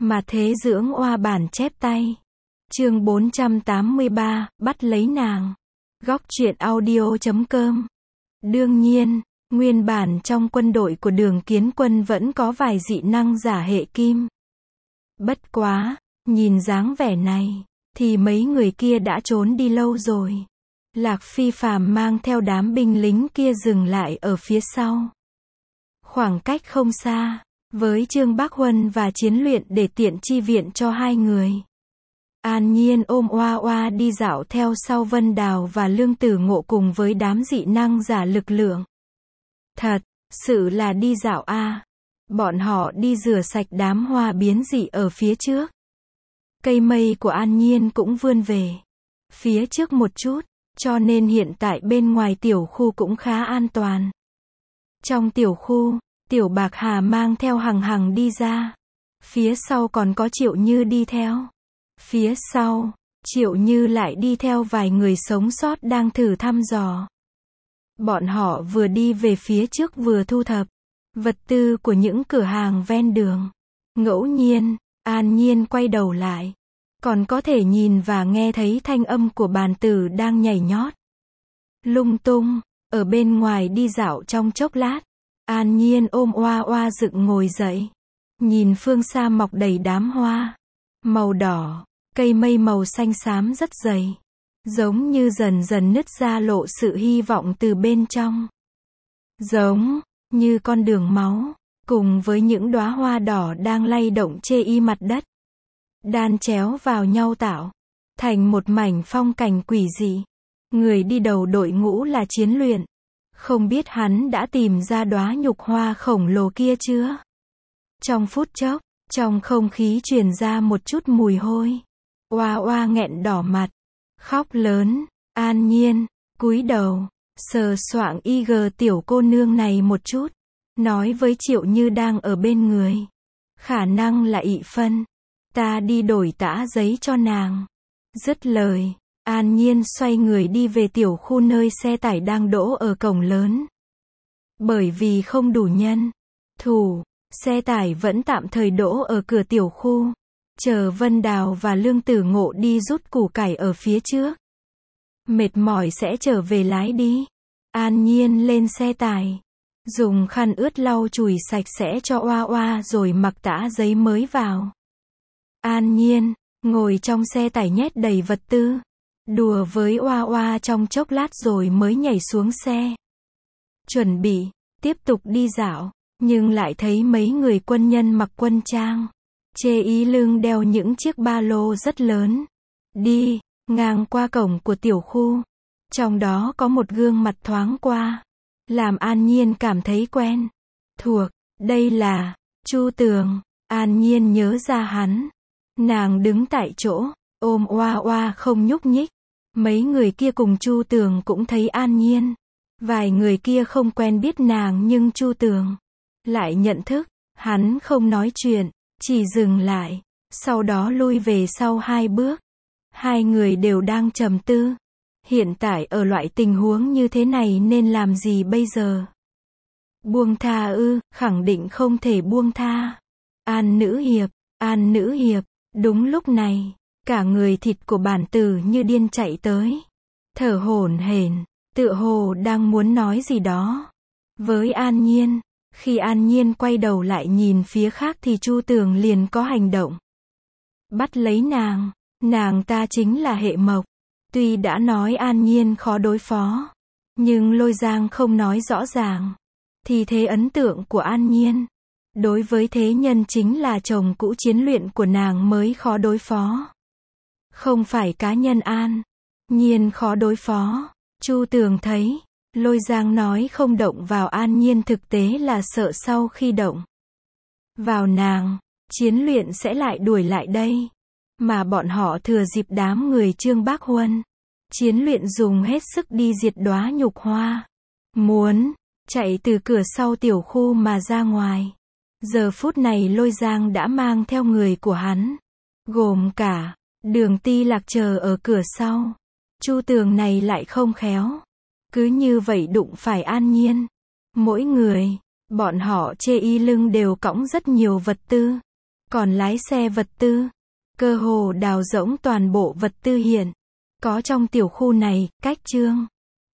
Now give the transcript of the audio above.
Mà thế dưỡng oa bản chép tay. Chương 483, bắt lấy nàng. Góc truyện audio.com. Đương nhiên, nguyên bản trong quân đội của Đường Kiến Quân vẫn có vài dị năng giả hệ kim. Bất quá, nhìn dáng vẻ này, thì mấy người kia đã trốn đi lâu rồi. Lạc Phi Phàm mang theo đám binh lính kia dừng lại ở phía sau. Khoảng cách không xa, với Trương Bác Huân và Chiến Luyện để tiện chi viện cho hai người. An Nhiên ôm oa oa đi dạo theo sau Vân Đào và Lương Tử Ngộ cùng với đám dị năng giả lực lượng. Thật sự là đi dạo a. Bọn họ đi rửa sạch đám hoa biến dị ở phía trước. Cây mây của An Nhiên cũng vươn về phía trước một chút, cho nên hiện tại bên ngoài tiểu khu cũng khá an toàn. Trong tiểu khu, Tiểu Bạc Hà mang theo Hằng Hằng đi ra. Phía sau còn có Triệu Như đi theo. Phía sau, Triệu Như lại đi theo vài người sống sót đang thử thăm dò. Bọn họ vừa đi về phía trước vừa thu thập vật tư của những cửa hàng ven đường. Ngẫu nhiên, An Nhiên quay đầu lại, còn có thể nhìn và nghe thấy thanh âm của bàn tử đang nhảy nhót lung tung. Ở bên ngoài đi dạo trong chốc lát, An Nhiên ôm oa oa dựng ngồi dậy, nhìn phương xa mọc đầy đám hoa màu đỏ, cây mây màu xanh xám rất dày, giống như dần dần nứt ra lộ sự hy vọng từ bên trong. Giống như con đường máu, cùng với những đóa hoa đỏ đang lay động chê y mặt đất, đan chéo vào nhau tạo thành một mảnh phong cảnh quỷ dị. Người đi đầu đội ngũ là Chiến Luyện. Không biết hắn đã tìm ra đóa nhục hoa khổng lồ kia chưa? Trong phút chốc, trong không khí truyền ra một chút mùi hôi. Oa oa nghẹn đỏ mặt, khóc lớn. An Nhiên cúi đầu, sờ soạng IG tiểu cô nương này một chút, nói với Triệu Như đang ở bên người. Khả năng là ị phân. Ta đi đổi tã giấy cho nàng. Dứt lời, An Nhiên xoay người đi về tiểu khu nơi xe tải đang đỗ ở cổng lớn. Bởi vì không đủ nhân thủ, xe tải vẫn tạm thời đỗ ở cửa tiểu khu, chờ Vân Đào và Lương Tử Ngộ đi rút củ cải ở phía trước. Mệt mỏi sẽ trở về lái đi. An Nhiên lên xe tải, dùng khăn ướt lau chùi sạch sẽ cho oa oa rồi mặc tã giấy mới vào. An Nhiên ngồi trong xe tải nhét đầy vật tư, đùa với oa oa trong chốc lát rồi mới nhảy xuống xe. Chuẩn bị tiếp tục đi dạo, nhưng lại thấy mấy người quân nhân mặc quân trang, chê ý lưng đeo những chiếc ba lô rất lớn, đi ngang qua cổng của tiểu khu. Trong đó có một gương mặt thoáng qua, làm An Nhiên cảm thấy quen thuộc. Đây là Chu Tường. An Nhiên nhớ ra hắn. Nàng đứng tại chỗ, ôm oa oa không nhúc nhích. Mấy người kia cùng Chu Tường cũng thấy An Nhiên. Vài người kia không quen biết nàng nhưng Chu Tường lại nhận thức. Hắn không nói chuyện, chỉ dừng lại, sau đó lui về sau 2 bước. Hai người đều đang trầm tư. Hiện tại ở loại tình huống như thế này nên làm gì bây giờ? Buông tha ư? Khẳng định không thể buông tha. An Nữ Hiệp, An Nữ Hiệp. Đúng lúc này, cả người thịt của bản tử như điên chạy tới, thở hổn hển, tựa hồ đang muốn nói gì đó với An Nhiên. Khi An Nhiên quay đầu lại nhìn phía khác thì Chu Tường liền có hành động. Bắt lấy nàng. Nàng ta chính là hệ mộc. Tuy đã nói An Nhiên khó đối phó, nhưng Lôi Giang không nói rõ ràng. Thì thế ấn tượng của An Nhiên đối với thế nhân chính là chồng cũ Chiến Luyện của nàng mới khó đối phó. Không phải cá nhân An Nhiên khó đối phó. Chu Tường thấy Lôi Giang nói không động vào An Nhiên thực tế là sợ sau khi động vào nàng, Chiến Luyện sẽ lại đuổi lại đây. Mà bọn họ thừa dịp đám người Trương Bác Huân, Chiến Luyện dùng hết sức đi diệt đóa nhục hoa, muốn chạy từ cửa sau tiểu khu mà ra ngoài. Giờ phút này Lôi Giang đã mang theo người của hắn, gồm cả Đường Ti Lạc chờ ở cửa sau. Chu Tường này lại không khéo, cứ như vậy đụng phải An Nhiên. Mỗi người, bọn họ chê y lưng đều cõng rất nhiều vật tư, Còn lái xe vật tư, cơ hồ đào rỗng toàn bộ vật tư hiện có trong tiểu khu này, cách Chương